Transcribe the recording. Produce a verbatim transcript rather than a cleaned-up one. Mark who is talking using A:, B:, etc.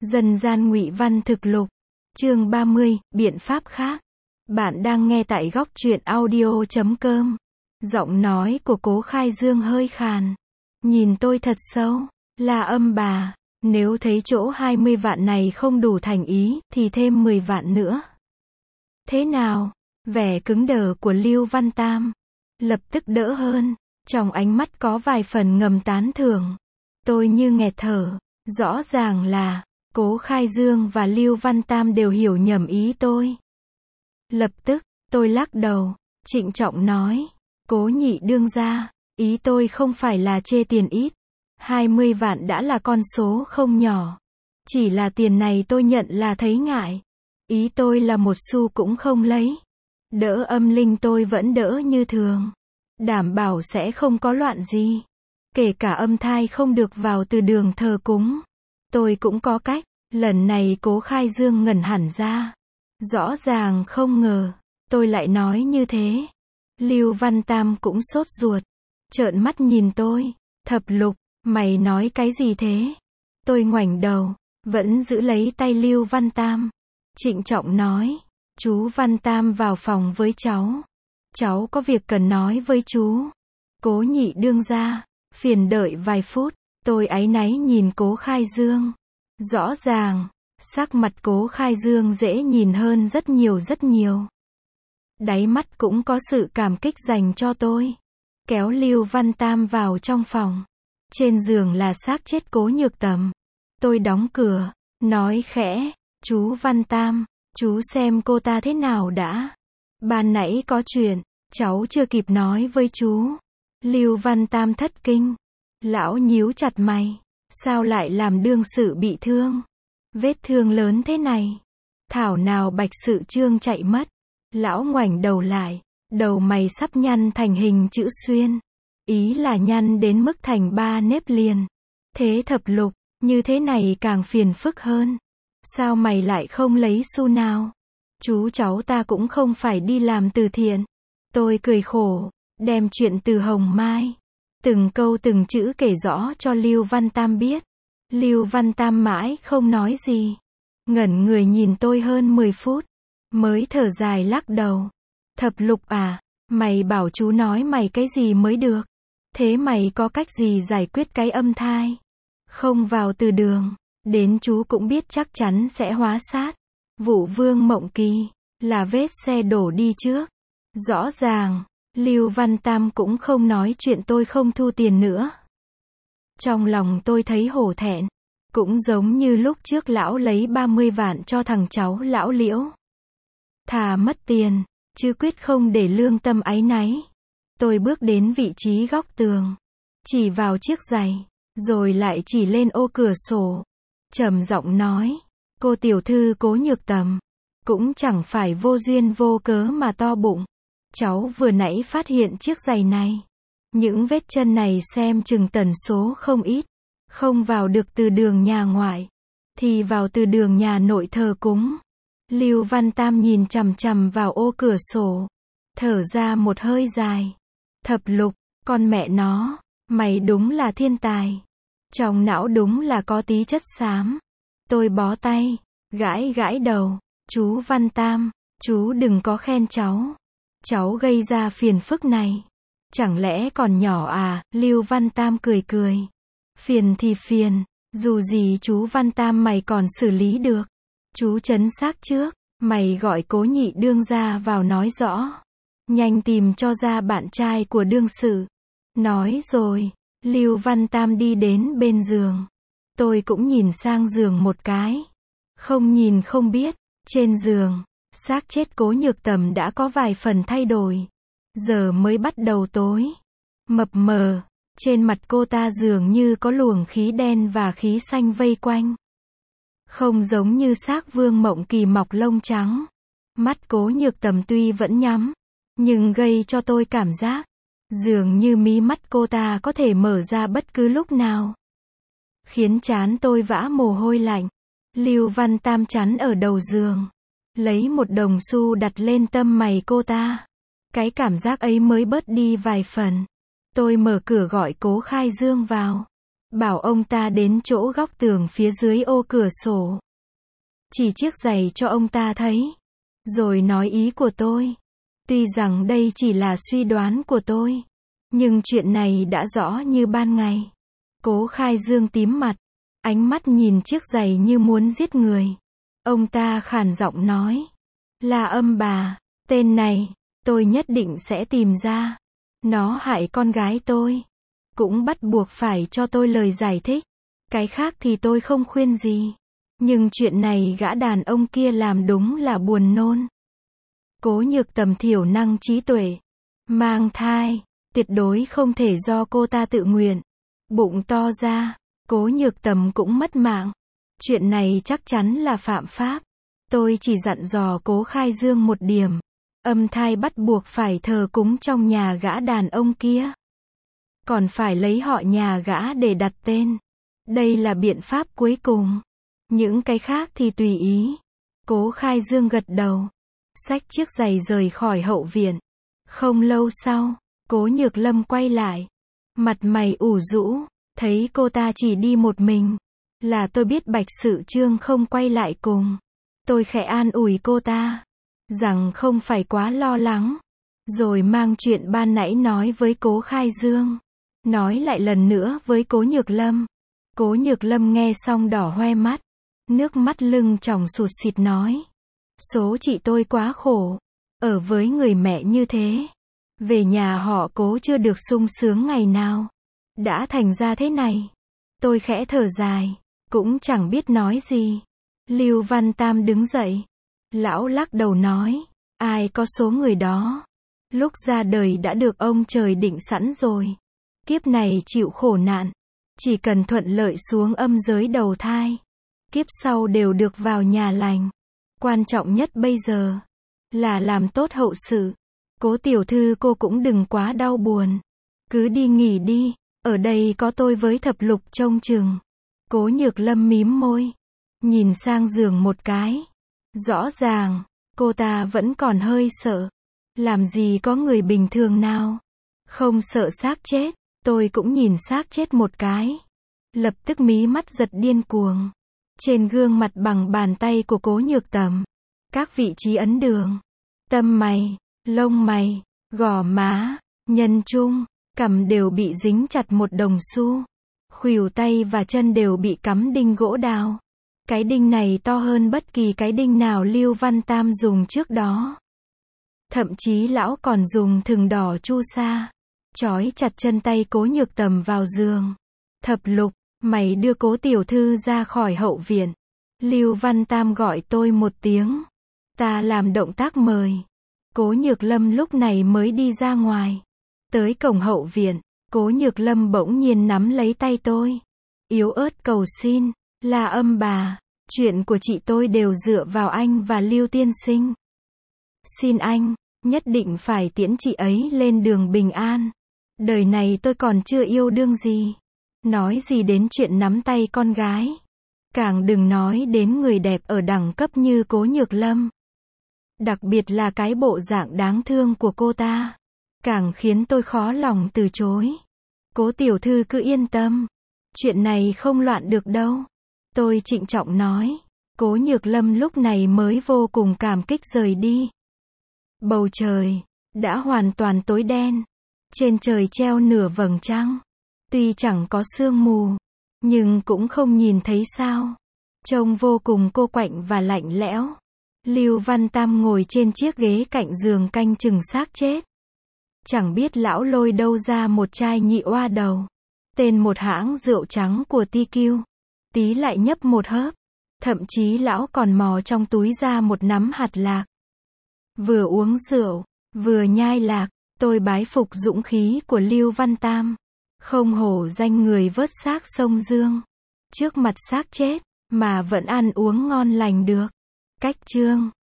A: Dân gian ngụy văn thực lục. Chương ba mươi, biện pháp khác. Bạn đang nghe tại góc truyện audio chấm com. Giọng nói của Cố Khai Dương hơi khàn. Nhìn tôi thật sâu. Là âm bà. Nếu thấy chỗ hai mươi vạn này không đủ thành ý, thì thêm mười vạn nữa. Thế nào? Vẻ cứng đờ của Lưu Văn Tam lập tức đỡ hơn. Trong ánh mắt có vài phần ngầm tán thưởng. Tôi như nghẹt thở. Rõ ràng là Cố Khai Dương và Lưu Văn Tam đều hiểu nhầm ý tôi. Lập tức, tôi lắc đầu, trịnh trọng nói, Cố nhị đương gia, ý tôi không phải là chê tiền ít. hai mươi vạn đã là con số không nhỏ. Chỉ là tiền này tôi nhận là thấy ngại. Ý tôi là một xu cũng không lấy. Đỡ âm linh tôi vẫn đỡ như thường. Đảm bảo sẽ không có loạn gì. Kể cả âm thai không được vào từ đường thờ cúng. Tôi cũng có cách. Lần này Cố Khai Dương ngẩn hẳn ra. Rõ ràng không ngờ, tôi lại nói như thế. Lưu Văn Tam cũng sốt ruột. Trợn mắt nhìn tôi. Thập Lục, mày nói cái gì thế? Tôi ngoảnh đầu, vẫn giữ lấy tay Lưu Văn Tam. Trịnh trọng nói, chú Văn Tam vào phòng với cháu. Cháu có việc cần nói với chú. Cố nhị đương gia, phiền đợi vài phút. Tôi áy náy nhìn Cố Khai Dương. Rõ ràng, sắc mặt Cố Khai Dương dễ nhìn hơn rất nhiều rất nhiều. Đáy mắt cũng có sự cảm kích dành cho tôi. Kéo Lưu Văn Tam vào trong phòng. Trên giường là xác chết Cố Nhược Tầm. Tôi đóng cửa, nói khẽ, chú Văn Tam, chú xem cô ta thế nào đã. Ban nãy có chuyện, cháu chưa kịp nói với chú. Lưu Văn Tam thất kinh. Lão nhíu chặt mày. Sao lại làm đương sự bị thương? Vết thương lớn thế này. Thảo nào Bạch Sự Trương chạy mất. Lão ngoảnh đầu lại. Đầu mày sắp nhăn thành hình chữ xuyên. Ý là nhăn đến mức thành ba nếp liền. Thế Thập Lục, như thế này càng phiền phức hơn. Sao mày lại không lấy xu nào? Chú cháu ta cũng không phải đi làm từ thiện. Tôi cười khổ, đem chuyện từ Hồng Mai. Từng câu từng chữ kể rõ cho Lưu Văn Tam biết. Lưu Văn Tam mãi không nói gì. Ngẩn người nhìn tôi hơn mười phút. Mới thở dài lắc đầu. Thập Lục à, mày bảo chú nói mày cái gì mới được. Thế mày có cách gì giải quyết cái âm thai? Không vào từ đường. Đến chú cũng biết chắc chắn sẽ hóa sát. Vụ Vương Mộng Kỳ là vết xe đổ đi trước. Rõ ràng. Lưu Văn Tam cũng không nói chuyện tôi không thu tiền nữa. Trong lòng tôi thấy hổ thẹn. Cũng giống như lúc trước lão lấy ba mươi vạn cho thằng cháu lão Liễu. Thà mất tiền, chứ quyết không để lương tâm áy náy. Tôi bước đến vị trí góc tường. Chỉ vào chiếc giày. Rồi lại chỉ lên ô cửa sổ. Trầm giọng nói. Cô tiểu thư Cố Nhược Tầm. Cũng chẳng phải vô duyên vô cớ mà to bụng. Cháu vừa nãy phát hiện chiếc giày này. Những vết chân này xem chừng tần số không ít. Không vào được từ đường nhà ngoại. Thì vào từ đường nhà nội thờ cúng. Lưu Văn Tam nhìn chằm chằm vào ô cửa sổ. Thở ra một hơi dài. Thập Lục, con mẹ nó. Mày đúng là thiên tài. Trong não đúng là có tí chất xám. Tôi bó tay. Gãi gãi đầu. Chú Văn Tam, chú đừng có khen cháu. Cháu gây ra phiền phức này. Chẳng lẽ còn nhỏ à? Lưu Văn Tam cười cười. Phiền thì phiền. Dù gì chú Văn Tam mày còn xử lý được. Chú trấn xác trước. Mày gọi Cố nhị đương gia vào nói rõ. Nhanh tìm cho ra bạn trai của đương sự. Nói rồi. Lưu Văn Tam đi đến bên giường. Tôi cũng nhìn sang giường một cái. Không nhìn không biết. Trên giường. Xác chết Cố Nhược Tầm đã có vài phần thay đổi. Giờ mới bắt đầu tối. Mập mờ. Trên mặt cô ta dường như có luồng khí đen và khí xanh vây quanh. Không giống như xác Vương Mộng Kỳ mọc lông trắng. Mắt Cố Nhược Tầm tuy vẫn nhắm. Nhưng gây cho tôi cảm giác. Dường như mí mắt cô ta có thể mở ra bất cứ lúc nào. Khiến trán tôi vã mồ hôi lạnh. Lưu Văn Tam chắn ở đầu giường. Lấy một đồng xu đặt lên tâm mày cô ta. Cái cảm giác ấy mới bớt đi vài phần. Tôi mở cửa gọi Cố Khai Dương vào. bảo ông ta đến chỗ góc tường phía dưới ô cửa sổ. Chỉ chiếc giày cho ông ta thấy. Rồi nói ý của tôi. Tuy rằng đây chỉ là suy đoán của tôi. Nhưng chuyện này đã rõ như ban ngày. Cố Khai Dương tím mặt. Ánh mắt nhìn chiếc giày như muốn giết người. Ông ta khàn giọng nói. Là Âm bà. Tên này, tôi nhất định sẽ tìm ra. Nó hại con gái tôi. Cũng bắt buộc phải cho tôi lời giải thích. Cái khác thì tôi không khuyên gì. Nhưng chuyện này gã đàn ông kia làm đúng là buồn nôn. Cố Nhược Tầm thiểu năng trí tuệ. Mang thai. Tuyệt đối không thể do cô ta tự nguyện. Bụng to ra. Cố Nhược Tầm cũng mất mạng. Chuyện này chắc chắn là phạm pháp. Tôi chỉ dặn dò Cố Khai Dương một điểm. Âm thai bắt buộc phải thờ cúng trong nhà gã đàn ông kia. Còn phải lấy họ nhà gã để đặt tên. Đây là biện pháp cuối cùng. Những cái khác thì tùy ý. Cố Khai Dương gật đầu. Xách chiếc giày rời khỏi hậu viện. Không lâu sau, Cố Nhược Lâm quay lại. Mặt mày ủ rũ. Thấy cô ta chỉ đi một mình. Là tôi biết Bạch Sự Trương không quay lại cùng. Tôi khẽ an ủi cô ta. Rằng không phải quá lo lắng. Rồi mang chuyện ban nãy nói với Cố Khai Dương. Nói lại lần nữa với Cố Nhược Lâm. Cố Nhược Lâm nghe xong đỏ hoe mắt. Nước mắt lưng tròng sụt sịt nói. Số chị tôi quá khổ. Ở với người mẹ như thế. Về nhà họ Cố chưa được sung sướng ngày nào. Đã thành ra thế này. Tôi khẽ thở dài. Cũng chẳng biết nói gì. Lưu Văn Tam đứng dậy. Lão lắc đầu nói. Ai có số người đó. Lúc ra đời đã được ông trời định sẵn rồi. Kiếp này chịu khổ nạn. Chỉ cần thuận lợi xuống âm giới đầu thai. Kiếp sau đều được vào nhà lành. Quan trọng nhất bây giờ. Là làm tốt hậu sự. Cố tiểu thư cô cũng đừng quá đau buồn. Cứ đi nghỉ đi. Ở đây có tôi với Thập Lục trông chừng. Cố Nhược Lâm mím môi. Nhìn sang giường một cái. Rõ ràng, cô ta vẫn còn hơi sợ. Làm gì có người bình thường nào không sợ xác chết. Tôi cũng nhìn xác chết một cái. Lập tức mí mắt giật điên cuồng. Trên gương mặt bằng bàn tay của Cố Nhược Tầm. Các vị trí ấn đường. Tâm mày, lông mày, gò má, nhân trung, cằm đều bị dính chặt một đồng xu. Khuỷu tay và chân đều bị cắm đinh gỗ đào. Cái đinh này to hơn bất kỳ cái đinh nào Lưu Văn Tam dùng trước đó. Thậm chí lão còn dùng thừng đỏ chu sa. Trói chặt chân tay Cố Nhược Tầm vào giường. Thập Lục, mày đưa Cố tiểu thư ra khỏi hậu viện. Lưu Văn Tam gọi tôi một tiếng. Ta làm động tác mời. Cố Nhược Lâm lúc này mới đi ra ngoài. Tới cổng hậu viện, Cố Nhược Lâm bỗng nhiên nắm lấy tay tôi. Yếu ớt cầu xin. Là Âm bà. Chuyện của chị tôi đều dựa vào anh và Lưu tiên sinh. Xin anh, nhất định phải tiễn chị ấy lên đường bình an. Đời này tôi còn chưa yêu đương gì. Nói gì đến chuyện nắm tay con gái. Càng đừng nói đến người đẹp ở đẳng cấp như Cố Nhược Lâm. Đặc biệt là cái bộ dạng đáng thương của cô ta. Càng khiến tôi khó lòng từ chối. Cố tiểu thư cứ yên tâm. Chuyện này không loạn được đâu. Tôi trịnh trọng nói. Cố Nhược Lâm lúc này mới vô cùng cảm kích rời đi. Bầu trời đã hoàn toàn tối đen. Trên trời treo nửa vầng trăng. Tuy chẳng có sương mù, nhưng cũng không nhìn thấy sao. Trông vô cùng cô quạnh và lạnh lẽo. Lưu Văn Tam ngồi trên chiếc ghế cạnh giường canh chừng xác chết. Chẳng biết lão lôi đâu ra một chai nhị oa đầu. Tên một hãng rượu trắng của Ti Kiu. Tí lại nhấp một hớp. Thậm chí lão còn mò trong túi ra một nắm hạt lạc. Vừa uống rượu, vừa nhai lạc. Tôi bái phục dũng khí của Lưu Văn Tam. Không hổ danh người vớt xác sông Dương. Trước mặt xác chết, mà vẫn ăn uống ngon lành được. Cách chương